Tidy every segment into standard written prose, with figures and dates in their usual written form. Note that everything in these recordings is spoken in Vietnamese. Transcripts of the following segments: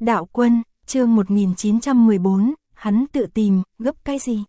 Đạo Quân, chương 1914, hắn tự tìm, gấp cái gì?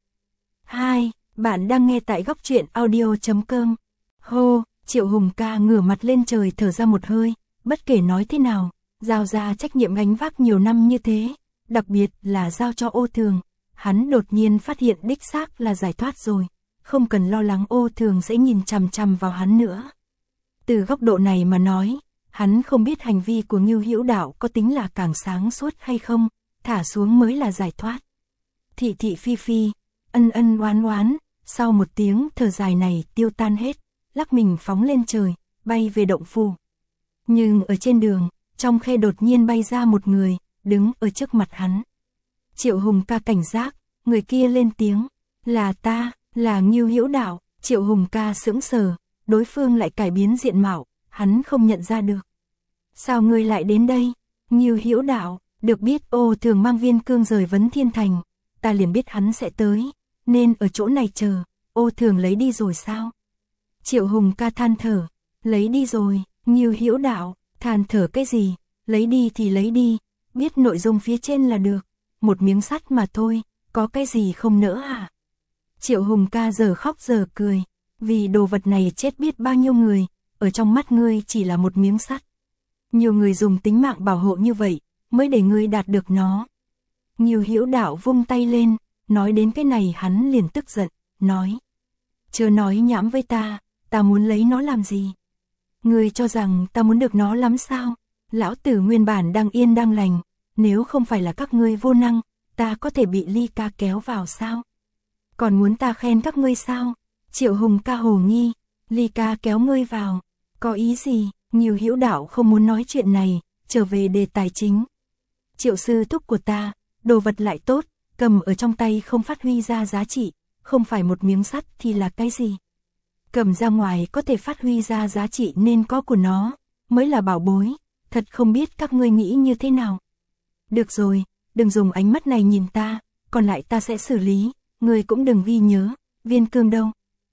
2. Bạn đang nghe tại góc truyện audio.com. Hô, Triệu Hùng ca ngửa mặt lên trời thở ra một hơi, bất kể nói thế nào, giao ra trách nhiệm gánh vác nhiều năm như thế, đặc biệt là giao cho Ô Thường, hắn đột nhiên phát hiện đích xác là giải thoát rồi, không cần lo lắng Ô Thường sẽ nhìn chằm chằm vào hắn nữa. Từ góc độ này mà nói, hắn không biết hành vi của Ngưu Hữu Đạo có tính là càng sáng suốt hay không, thả xuống mới là giải thoát. Thị thị phi phi, ân ân oán oán, sau một tiếng thở dài này tiêu tan hết, lắc mình phóng lên trời, bay về động phủ. Nhưng ở trên đường, trong khe đột nhiên bay ra một người, đứng ở trước mặt hắn. Triệu Hùng ca cảnh giác, người kia lên tiếng, là ta, là Ngưu Hữu Đạo. Triệu Hùng ca sững sờ, đối phương lại cải biến diện mạo, hắn không nhận ra được. Sao ngươi lại đến đây? Ngưu Hữu Đạo, được biết Ô Thường mang Viên Cương rời Vấn Thiên Thành, ta liền biết hắn sẽ tới, nên ở chỗ này chờ. Ô Thường lấy đi rồi sao? Triệu Hùng ca than thở, lấy đi rồi. Ngưu Hữu Đạo, than thở cái gì? Lấy đi thì lấy đi, biết nội dung phía trên là được, một miếng sắt mà thôi, có cái gì không nỡ à? Triệu Hùng ca giờ khóc giờ cười, vì đồ vật này chết biết bao nhiêu người, ở trong mắt ngươi chỉ là một miếng sắt. Nhiều người dùng tính mạng bảo hộ như vậy, mới để ngươi đạt được nó. Ngưu Hữu Đạo vung tay lên, nói đến cái này hắn liền tức giận, nói. Chớ nói nhảm với ta muốn lấy nó làm gì? Ngươi cho rằng ta muốn được nó lắm sao? Lão tử nguyên bản đang yên đang lành, nếu không phải là các ngươi vô năng, ta có thể bị Ly ca kéo vào sao? Còn muốn ta khen các ngươi sao? Triệu Hùng ca hồ nghi, Ly ca kéo ngươi vào, có ý gì? Ngưu Hữu Đạo không muốn nói chuyện này, trở về đề tài chính. Triệu sư thúc của ta, đồ vật lại tốt, cầm ở trong tay không phát huy ra giá trị, không phải một miếng sắt thì là cái gì? Cầm ra ngoài có thể phát huy ra giá trị nên có của nó, mới là bảo bối, thật không biết các ngươi nghĩ như thế nào. Được rồi, đừng dùng ánh mắt này nhìn ta, còn lại ta sẽ xử lý, ngươi cũng đừng ghi nhớ, Viên Cương đâu?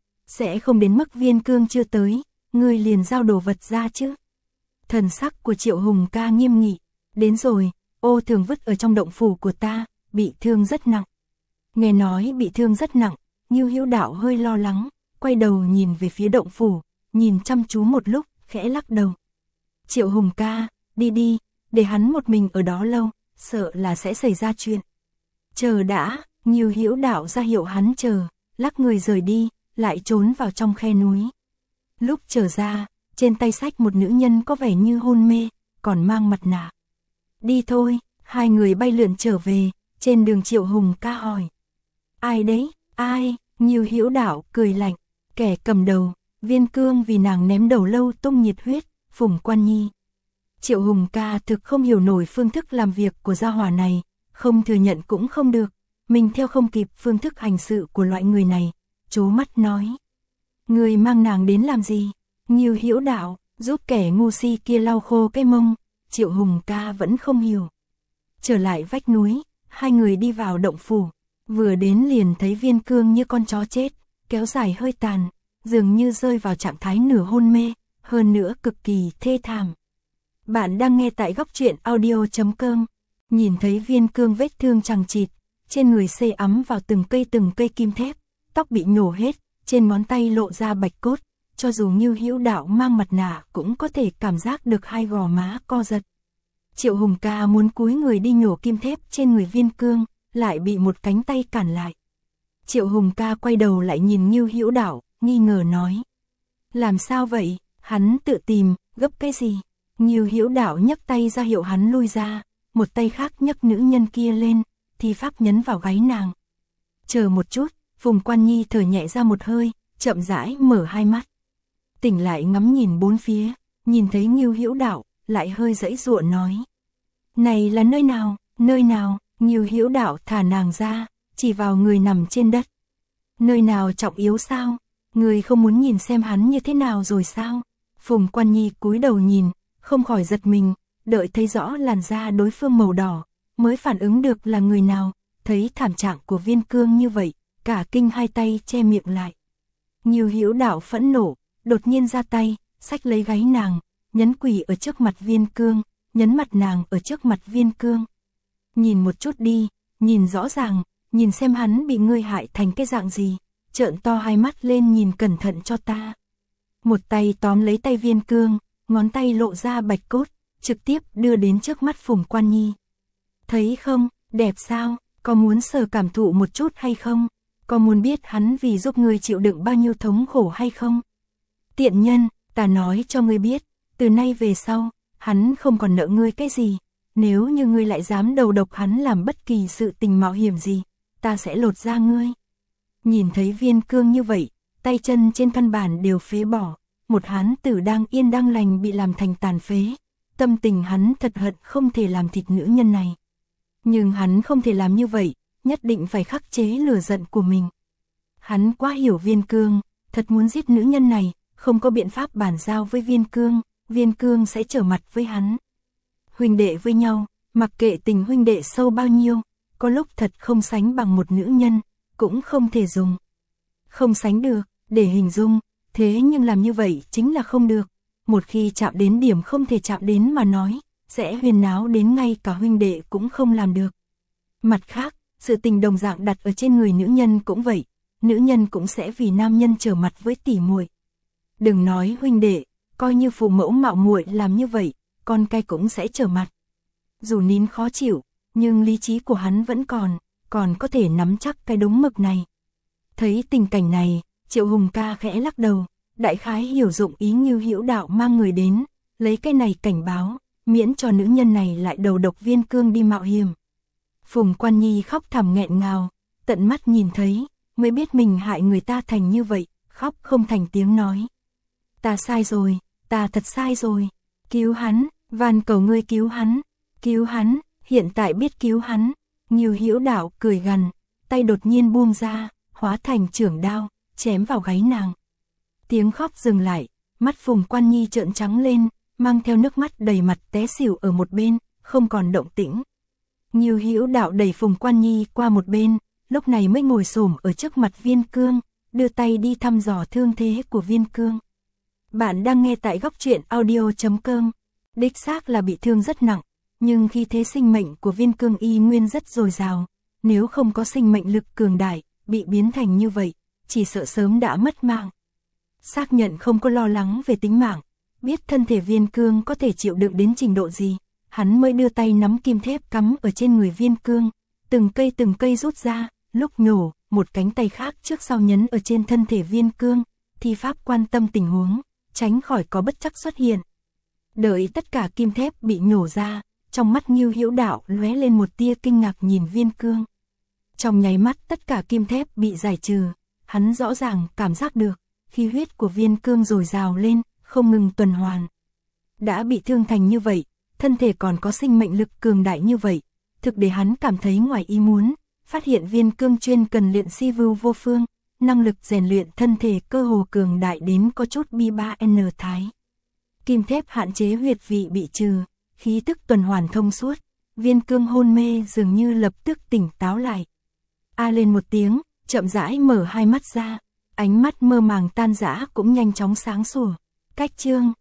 Sẽ không đến mức Viên Cương chưa tới, ngươi liền giao đồ vật ra chứ? Thần sắc của Triệu Hùng ca nghiêm nghị, đến rồi, Ô Thường vứt ở trong động phủ của ta, bị thương rất nặng. Nghe nói bị thương rất nặng, Ngưu Hữu Đạo hơi lo lắng, quay đầu nhìn về phía động phủ, nhìn chăm chú một lúc, khẽ lắc đầu. Triệu Hùng ca, đi đi, để hắn một mình ở đó lâu, sợ là sẽ xảy ra chuyện. Chờ đã, Ngưu Hữu Đạo ra hiệu hắn chờ, lắc người rời đi, lại trốn vào trong khe núi. Lúc trở ra, trên tay xách một nữ nhân có vẻ như hôn mê, còn mang mặt nạ. Đi thôi, hai người bay lượn trở về, trên đường Triệu Hùng ca hỏi. Ai đấy, ai? Ngưu Hữu Đạo cười lạnh, kẻ cầm đầu, Viên Cương vì nàng ném đầu lâu tung nhiệt huyết, Phùng Quan Nhi. Triệu Hùng ca thực không hiểu nổi phương thức làm việc của gia hỏa này, không thừa nhận cũng không được, mình theo không kịp phương thức hành sự của loại người này, trố mắt nói. Người mang nàng đến làm gì? Ngưu Hữu Đạo, giúp kẻ ngu si kia lau khô cái mông. Triệu Hùng ca vẫn không hiểu. Trở lại vách núi, hai người đi vào động phủ, vừa đến liền thấy Viên Cương như con chó chết, kéo dài hơi tàn, dường như rơi vào trạng thái nửa hôn mê, hơn nữa cực kỳ thê thảm. Bạn đang nghe tại góc truyện audio.com, nhìn thấy Viên Cương vết thương chằng chịt, trên người xây ấm vào từng cây kim thép, tóc bị nhổ hết, trên ngón tay lộ ra bạch cốt, cho dù Ngưu Hữu Đạo mang mặt nạ cũng có thể cảm giác được hai gò má co giật. Triệu Hùng ca muốn cúi người đi nhổ kim thép trên người Viên Cương, lại bị một cánh tay cản lại. Triệu Hùng ca quay đầu lại nhìn Ngưu Hữu Đạo, nghi ngờ nói. Làm sao vậy, hắn tự tìm, gấp cái gì? Ngưu Hữu Đạo nhấc tay ra hiệu hắn lui ra, một tay khác nhấc nữ nhân kia lên, thì pháp nhấn vào gáy nàng. Chờ một chút, Phùng Quan Nhi thở nhẹ ra một hơi, chậm rãi mở hai mắt. Tỉnh lại ngắm nhìn bốn phía, nhìn thấy Ngưu Hữu Đạo, lại hơi giãy giụa nói. Này là nơi nào, nơi nào? Ngưu Hữu Đạo thả nàng ra, chỉ vào người nằm trên đất. Nơi nào trọng yếu sao? Người không muốn nhìn xem hắn như thế nào rồi sao? Phùng Quan Nhi cúi đầu nhìn, không khỏi giật mình, đợi thấy rõ làn da đối phương màu đỏ, mới phản ứng được là người nào, thấy thảm trạng của Viên Cương như vậy, cả kinh hai tay che miệng lại. Ngưu Hữu Đạo phẫn nộ, đột nhiên ra tay, xách lấy gáy nàng, nhấn quỳ ở trước mặt Viên Cương, nhấn mặt nàng ở trước mặt Viên Cương. Nhìn một chút đi, nhìn rõ ràng, nhìn xem hắn bị ngươi hại thành cái dạng gì, trợn to hai mắt lên nhìn cẩn thận cho ta. Một tay tóm lấy tay Viên Cương, ngón tay lộ ra bạch cốt, trực tiếp đưa đến trước mắt Phùng Quan Nhi. Thấy không, đẹp sao, có muốn sờ cảm thụ một chút hay không? Có muốn biết hắn vì giúp ngươi chịu đựng bao nhiêu thống khổ hay không? Tiện nhân, ta nói cho ngươi biết, từ nay về sau, hắn không còn nợ ngươi cái gì. Nếu như ngươi lại dám đầu độc hắn làm bất kỳ sự tình mạo hiểm gì, ta sẽ lột da ngươi. Nhìn thấy Viên Cương như vậy, tay chân trên căn bản đều phế bỏ, một hán tử đang yên đang lành bị làm thành tàn phế. Tâm tình hắn thật hận không thể làm thịt nữ nhân này. Nhưng hắn không thể làm như vậy, nhất định phải khắc chế lửa giận của mình. Hắn quá hiểu Viên Cương, thật muốn giết nữ nhân này, không có biện pháp bàn giao với Viên Cương sẽ trở mặt với hắn. Huynh đệ với nhau, mặc kệ tình huynh đệ sâu bao nhiêu, có lúc thật không sánh bằng một nữ nhân, cũng không thể dùng. Không sánh được, để hình dung, thế nhưng làm như vậy chính là không được. Một khi chạm đến điểm không thể chạm đến mà nói, sẽ huyền náo đến ngay cả huynh đệ cũng không làm được. Mặt khác, sự tình đồng dạng đặt ở trên người nữ nhân cũng vậy, nữ nhân cũng sẽ vì nam nhân trở mặt với tỉ muội. Đừng nói huynh đệ, coi như phụ mẫu mạo muội làm như vậy, con cái cũng sẽ trở mặt. Dù nín khó chịu, nhưng lý trí của hắn vẫn còn có thể nắm chắc cái đúng mực này. Thấy tình cảnh này, Triệu Hùng ca khẽ lắc đầu, đại khái hiểu dụng ý Ngưu Hữu Đạo mang người đến, lấy cái này cảnh báo, miễn cho nữ nhân này lại đầu độc Viên Cương đi mạo hiểm. Phùng Quan Nhi khóc thầm nghẹn ngào, tận mắt nhìn thấy, mới biết mình hại người ta thành như vậy, khóc không thành tiếng nói. Ta sai rồi, ta thật sai rồi, cứu hắn, van cầu ngươi cứu hắn, hiện tại biết cứu hắn. Ngưu Hữu Đạo cười gằn, tay đột nhiên buông ra, hóa thành chưởng đao, chém vào gáy nàng. Tiếng khóc dừng lại, mắt Phùng Quan Nhi trợn trắng lên, mang theo nước mắt đầy mặt té xỉu ở một bên, không còn động tĩnh. Ngưu Hữu Đạo đẩy Phùng Quan Nhi qua một bên, lúc này mới ngồi xổm ở trước mặt Viên Cương, đưa tay đi thăm dò thương thế của Viên Cương. Bạn đang nghe tại Góc Truyện Audio.com. Đích xác là bị thương rất nặng, nhưng khi thế sinh mệnh của Viên Cương y nguyên rất dồi dào, nếu không có sinh mệnh lực cường đại, bị biến thành như vậy, chỉ sợ sớm đã mất mạng. Xác nhận không có lo lắng về tính mạng, biết thân thể Viên Cương có thể chịu đựng đến trình độ gì, hắn mới đưa tay nắm kim thép cắm ở trên người Viên Cương, từng cây rút ra, lúc nhổ, một cánh tay khác trước sau nhấn ở trên thân thể Viên Cương, thi pháp quan tâm tình huống, tránh khỏi có bất trắc xuất hiện. Đợi tất cả kim thép bị nhổ ra, trong mắt Ngưu Hữu Đạo lóe lên một tia kinh ngạc nhìn Viên Cương. Trong nháy mắt tất cả kim thép bị giải trừ, hắn rõ ràng cảm giác được, khí huyết của Viên Cương dồi dào lên, không ngừng tuần hoàn. Đã bị thương thành như vậy, thân thể còn có sinh mệnh lực cường đại như vậy, thực để hắn cảm thấy ngoài ý muốn, phát hiện Viên Cương chuyên cần luyện si vưu vô phương, năng lực rèn luyện thân thể cơ hồ cường đại đến có chút bi-3N thái. Kim thép hạn chế huyệt vị bị trừ, khí tức tuần hoàn thông suốt, Viên Cương hôn mê dường như lập tức tỉnh táo lại. A lên một tiếng, chậm rãi mở hai mắt ra, ánh mắt mơ màng tan rã cũng nhanh chóng sáng sủa. Cách chương